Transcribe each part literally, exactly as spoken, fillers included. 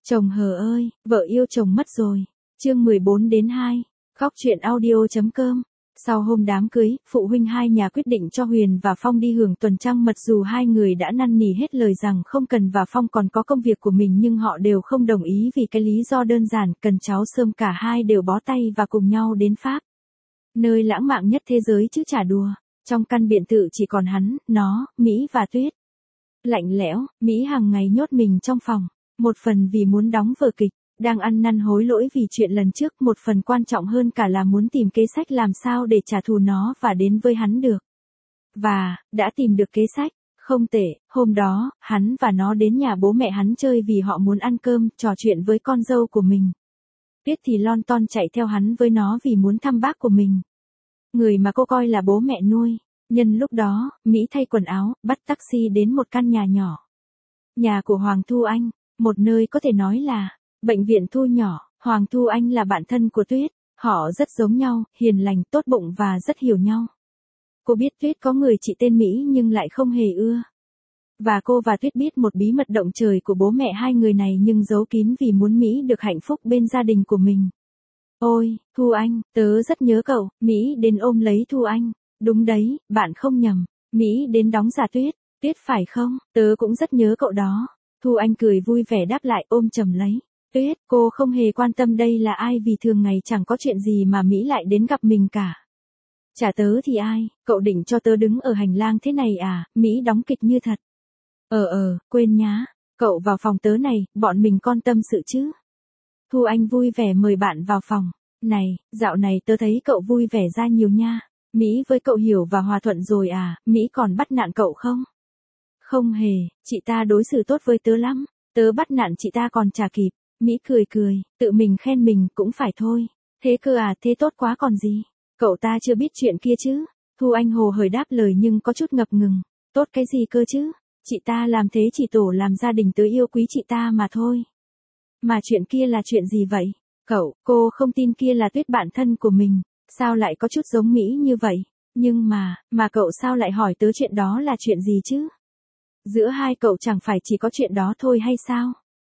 Chồng hờ ơi, vợ yêu chồng mất rồi. Chương mười bốn đến hai. Góc truyện audio.com. Sau hôm đám cưới, phụ huynh hai nhà quyết định cho Huyền và Phong đi hưởng tuần trăng mật, dù hai người đã năn nỉ hết lời rằng không cần và Phong còn có công việc của mình, nhưng họ đều không đồng ý vì cái lý do đơn giản cần cháu sớm. Cả hai đều bó tay và cùng nhau đến Pháp. Nơi lãng mạn nhất thế giới chứ chả đùa. Trong căn biệt thự chỉ còn hắn, nó, Mỹ và Tuyết. Lạnh lẽo, Mỹ hàng ngày nhốt mình trong phòng. Một phần vì muốn đóng vở kịch, đang ăn năn hối lỗi vì chuyện lần trước, một phần quan trọng hơn cả là muốn tìm kế sách làm sao để trả thù nó và đến với hắn được. Và, đã tìm được kế sách, không tệ, hôm đó, hắn và nó đến nhà bố mẹ hắn chơi vì họ muốn ăn cơm, trò chuyện với con dâu của mình. Tuyết thì lon ton chạy theo hắn với nó vì muốn thăm bác của mình. Người mà cô coi là bố mẹ nuôi. Nhân lúc đó, Mỹ thay quần áo, bắt taxi đến một căn nhà nhỏ. Nhà của Hoàng Thu Anh. Một nơi có thể nói là bệnh viện thu nhỏ. Hoàng Thu Anh là bạn thân của Tuyết. Họ rất giống nhau, hiền lành, tốt bụng và rất hiểu nhau. Cô biết Tuyết có người chị tên Mỹ nhưng lại không hề ưa. Và cô và Tuyết biết một bí mật động trời của bố mẹ hai người này nhưng giấu kín vì muốn Mỹ được hạnh phúc bên gia đình của mình. Ôi, Thu Anh, tớ rất nhớ cậu. Mỹ đến ôm lấy Thu Anh. Đúng đấy, bạn không nhầm. Mỹ đến đóng giả Tuyết. Tuyết phải không? Tớ cũng rất nhớ cậu đó. Thu Anh cười vui vẻ đáp lại, ôm chầm lấy. Tuyết, cô không hề quan tâm đây là ai vì thường ngày chẳng có chuyện gì mà Mỹ lại đến gặp mình cả. Chả tớ thì ai, cậu định cho tớ đứng ở hành lang thế này à? Mỹ đóng kịch như thật. Ờ ờ, quên nhá. Cậu vào phòng tớ này, bọn mình con tâm sự chứ. Thu Anh vui vẻ mời bạn vào phòng. Này, dạo này tớ thấy cậu vui vẻ ra nhiều nha. Mỹ với cậu hiểu và hòa thuận rồi à? Mỹ còn bắt nạt cậu không? Không hề, chị ta đối xử tốt với tớ lắm. Tớ bắt nạt chị ta còn chả kịp. Mỹ cười cười, tự mình khen mình cũng phải thôi. Thế cơ à, thế tốt quá còn gì. Cậu ta chưa biết chuyện kia chứ. Thu Anh hồ hởi đáp lời nhưng có chút ngập ngừng. Tốt cái gì cơ chứ? Chị ta làm thế chỉ tổ làm gia đình tớ yêu quý chị ta mà thôi. Mà chuyện kia là chuyện gì vậy? Cậu, cô không tin kia là Tuyết bạn thân của mình. Sao lại có chút giống Mỹ như vậy? Nhưng mà, mà cậu sao lại hỏi tớ chuyện đó là chuyện gì chứ? Giữa hai cậu chẳng phải chỉ có chuyện đó thôi hay sao?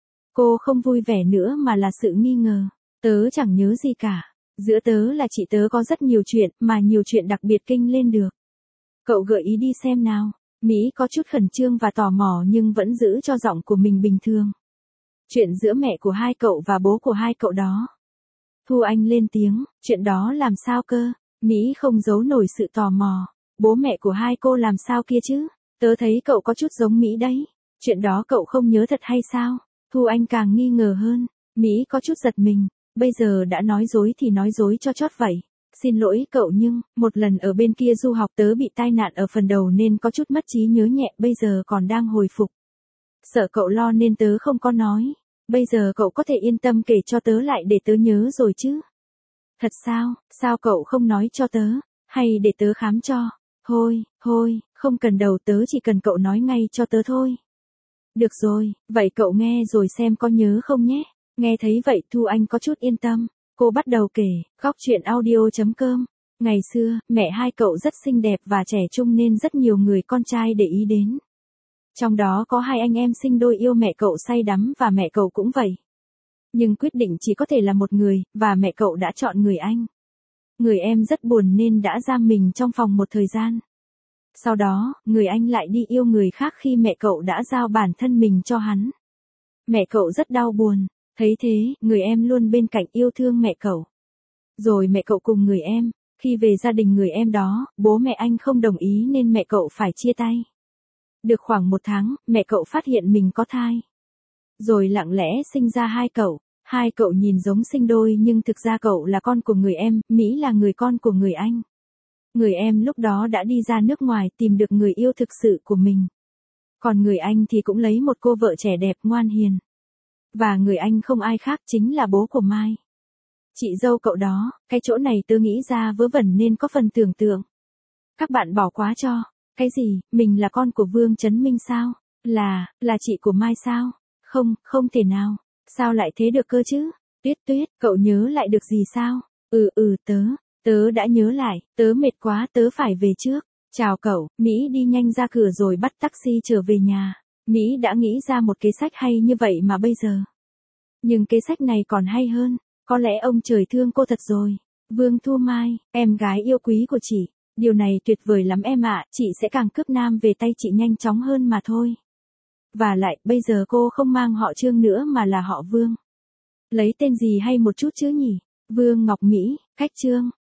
Cô không vui vẻ nữa mà là sự nghi ngờ. Tớ chẳng nhớ gì cả. Giữa tớ là chị tớ có rất nhiều chuyện, mà nhiều chuyện đặc biệt kinh lên được. Cậu gợi ý đi xem nào. Mỹ có chút khẩn trương và tò mò nhưng vẫn giữ cho giọng của mình bình thường. Chuyện giữa mẹ của hai cậu và bố của hai cậu đó. Thu Anh lên tiếng, chuyện đó làm sao cơ? Mỹ không giấu nổi sự tò mò. Bố mẹ của hai cô làm sao kia chứ? Tớ thấy cậu có chút giống Mỹ đấy. Chuyện đó cậu không nhớ thật hay sao? Thu Anh càng nghi ngờ hơn. Mỹ có chút giật mình. Bây giờ đã nói dối thì nói dối cho chót vậy. Xin lỗi cậu nhưng, một lần ở bên kia du học tớ bị tai nạn ở phần đầu nên có chút mất trí nhớ nhẹ, bây giờ còn đang hồi phục. Sợ cậu lo nên tớ không có nói. Bây giờ cậu có thể yên tâm kể cho tớ lại để tớ nhớ rồi chứ. Thật sao, sao cậu không nói cho tớ, hay để tớ khám cho? Thôi, thôi, không cần đầu, tớ chỉ cần cậu nói ngay cho tớ thôi. Được rồi, vậy cậu nghe rồi xem có nhớ không nhé. Nghe thấy vậy Thu Anh có chút yên tâm. Cô bắt đầu kể, góc truyện audio.com. Ngày xưa, mẹ hai cậu rất xinh đẹp và trẻ trung nên rất nhiều người con trai để ý đến. Trong đó có hai anh em sinh đôi yêu mẹ cậu say đắm và mẹ cậu cũng vậy. Nhưng quyết định chỉ có thể là một người, và mẹ cậu đã chọn người anh. Người em rất buồn nên đã giam mình trong phòng một thời gian. Sau đó, người anh lại đi yêu người khác khi mẹ cậu đã giao bản thân mình cho hắn. Mẹ cậu rất đau buồn. Thấy thế, người em luôn bên cạnh yêu thương mẹ cậu. Rồi mẹ cậu cùng người em, khi về gia đình người em đó, bố mẹ anh không đồng ý nên mẹ cậu phải chia tay. Được khoảng một tháng, mẹ cậu phát hiện mình có thai. Rồi lặng lẽ sinh ra hai cậu. Hai cậu nhìn giống sinh đôi nhưng thực ra cậu là con của người em, Mỹ là người con của người anh. Người em lúc đó đã đi ra nước ngoài tìm được người yêu thực sự của mình. Còn người anh thì cũng lấy một cô vợ trẻ đẹp ngoan hiền. Và người anh không ai khác chính là bố của Mai. Chị dâu cậu đó, cái chỗ này tớ nghĩ ra vớ vẩn nên có phần tưởng tượng. Các bạn bỏ quá cho. Cái gì, mình là con của Vương Chấn Minh sao? Là, là chị của Mai sao? Không, không thể nào. Sao lại thế được cơ chứ? Tuyết Tuyết, cậu nhớ lại được gì sao? Ừ ừ tớ, tớ đã nhớ lại, tớ mệt quá tớ phải về trước. Chào cậu, Mỹ đi nhanh ra cửa rồi bắt taxi trở về nhà. Mỹ đã nghĩ ra một kế sách hay như vậy mà bây giờ. Nhưng kế sách này còn hay hơn, có lẽ ông trời thương cô thật rồi. Vương Thu Mai, em gái yêu quý của chị, điều này tuyệt vời lắm em ạ, chị sẽ càng cướp nam về tay chị nhanh chóng hơn mà thôi. Và lại, bây giờ cô không mang họ Trương nữa mà là họ Vương. Lấy tên gì hay một chút chứ nhỉ? Vương Ngọc Mỹ, cách Trương.